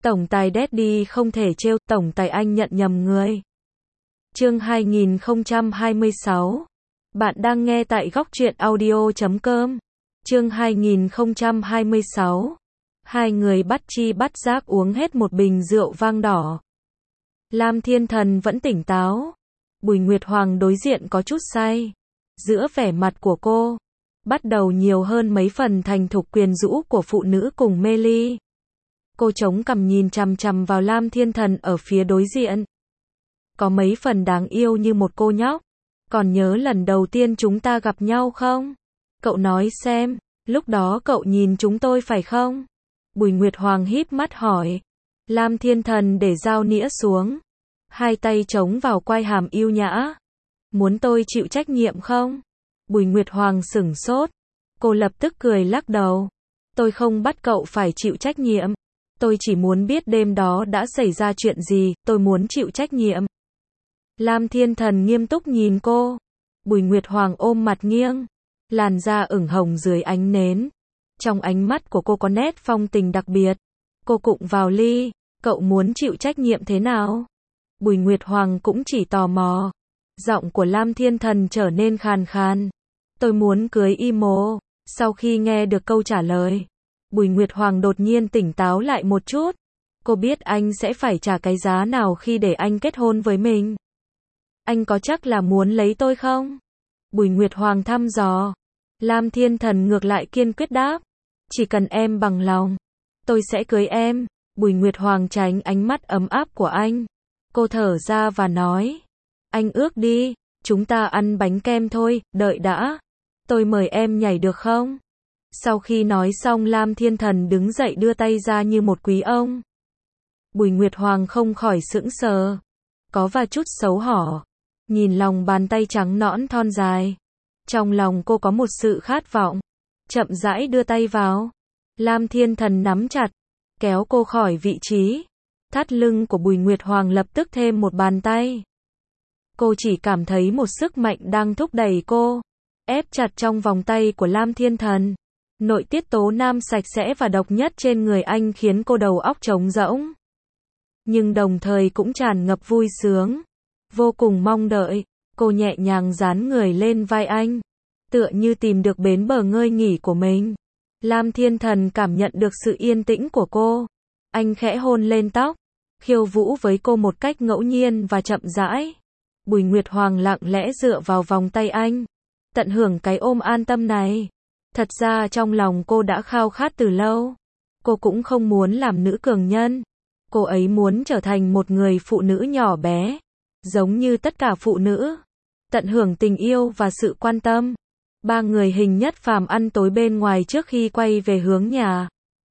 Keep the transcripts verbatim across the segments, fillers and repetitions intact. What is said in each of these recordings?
Tổng tài Daddy không thể trêu, tổng tài anh nhận nhầm người. Chương hai nghìn không trăm hai mươi sáu. Bạn đang nghe tại góc truyện audio chấm com. Chương hai nghìn không trăm hai mươi sáu. Hai người bắt chi bắt giác uống hết một bình rượu vang đỏ. Lam Thiên Thần vẫn tỉnh táo. Bùi Nguyệt Hoàng đối diện có chút say. Giữa vẻ mặt của cô bắt đầu nhiều hơn mấy phần thành thục quyến rũ của phụ nữ cùng mê ly. Cô chống cằm nhìn chằm chằm vào Lam Thiên Thần ở phía đối diện. Có mấy phần đáng yêu như một cô nhóc. Còn nhớ lần đầu tiên chúng ta gặp nhau không? Cậu nói xem, lúc đó cậu nhìn chúng tôi phải không? Bùi Nguyệt Hoàng híp mắt hỏi. Lam Thiên Thần để dao nĩa xuống. Hai tay chống vào quai hàm yêu nhã. Muốn tôi chịu trách nhiệm không? Bùi Nguyệt Hoàng sửng sốt. Cô lập tức cười lắc đầu. Tôi không bắt cậu phải chịu trách nhiệm. Tôi chỉ muốn biết đêm đó đã xảy ra chuyện gì, tôi muốn chịu trách nhiệm. Lam Thiên Thần nghiêm túc nhìn cô. Bùi Nguyệt Hoàng ôm mặt nghiêng. Làn da ửng hồng dưới ánh nến. Trong ánh mắt của cô có nét phong tình đặc biệt. Cô cụng vào ly. Cậu muốn chịu trách nhiệm thế nào? Bùi Nguyệt Hoàng cũng chỉ tò mò. Giọng của Lam Thiên Thần trở nên khàn khàn. Tôi muốn cưới y mộ. Sau khi nghe được câu trả lời, Bùi Nguyệt Hoàng đột nhiên tỉnh táo lại một chút. Cô biết anh sẽ phải trả cái giá nào khi để anh kết hôn với mình. Anh có chắc là muốn lấy tôi không? Bùi Nguyệt Hoàng thăm dò. Lam Thiên Thần ngược lại kiên quyết đáp. Chỉ cần em bằng lòng, tôi sẽ cưới em. Bùi Nguyệt Hoàng tránh ánh mắt ấm áp của anh. Cô thở ra và nói. Anh ước đi, chúng ta ăn bánh kem thôi, đợi đã. Tôi mời em nhảy được không? Sau khi nói xong Lam Thiên Thần đứng dậy đưa tay ra như một quý ông. Bùi Nguyệt Hoàng không khỏi sững sờ. Có vài chút xấu hổ. Nhìn lòng bàn tay trắng nõn thon dài. Trong lòng cô có một sự khát vọng. Chậm rãi đưa tay vào. Lam Thiên Thần nắm chặt. Kéo cô khỏi vị trí. Thắt lưng của Bùi Nguyệt Hoàng lập tức thêm một bàn tay. Cô chỉ cảm thấy một sức mạnh đang thúc đẩy cô. Ép chặt trong vòng tay của Lam Thiên Thần. Nội tiết tố nam sạch sẽ và độc nhất trên người anh khiến cô đầu óc trống rỗng. Nhưng đồng thời cũng tràn ngập vui sướng. Vô cùng mong đợi. Cô nhẹ nhàng dán người lên vai anh. Tựa như tìm được bến bờ ngơi nghỉ của mình. Lam Thiên Thần cảm nhận được sự yên tĩnh của cô. Anh khẽ hôn lên tóc. Khiêu vũ với cô một cách ngẫu nhiên và chậm rãi. Bùi Nguyệt Hoàng lặng lẽ dựa vào vòng tay anh. Tận hưởng cái ôm an tâm này. Thật ra trong lòng cô đã khao khát từ lâu. Cô cũng không muốn làm nữ cường nhân. Cô ấy muốn trở thành một người phụ nữ nhỏ bé. Giống như tất cả phụ nữ. Tận hưởng tình yêu và sự quan tâm. Ba người hình nhất phàm ăn tối bên ngoài trước khi quay về hướng nhà.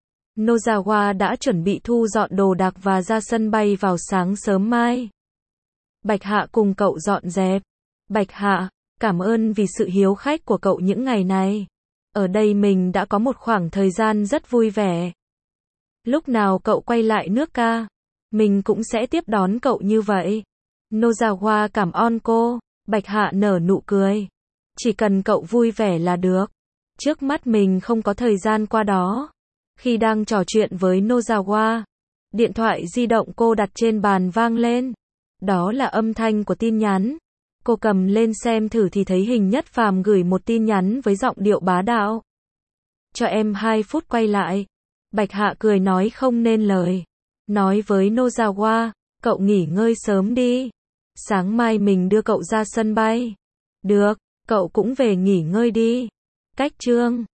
Nozawa đã chuẩn bị thu dọn đồ đạc và ra sân bay vào sáng sớm mai. Bạch Hạ cùng cậu dọn dẹp. Bạch Hạ, cảm ơn vì sự hiếu khách của cậu những ngày này. Ở đây mình đã có một khoảng thời gian rất vui vẻ. Lúc nào cậu quay lại nước ca, mình cũng sẽ tiếp đón cậu như vậy. Nozawa cảm ơn cô. Bạch Hạ nở nụ cười. Chỉ cần cậu vui vẻ là được. Trước mắt mình không có thời gian qua đó. Khi đang trò chuyện với Nozawa, điện thoại di động cô đặt trên bàn vang lên. Đó là âm thanh của tin nhắn. Cô cầm lên xem thử thì thấy Hình Nhất Phàm gửi một tin nhắn với giọng điệu bá đạo. Cho em hai phút quay lại. Bạch Hạ cười nói không nên lời. Nói với Nozawa, cậu nghỉ ngơi sớm đi. Sáng mai mình đưa cậu ra sân bay. Được, cậu cũng về nghỉ ngơi đi. Cách chương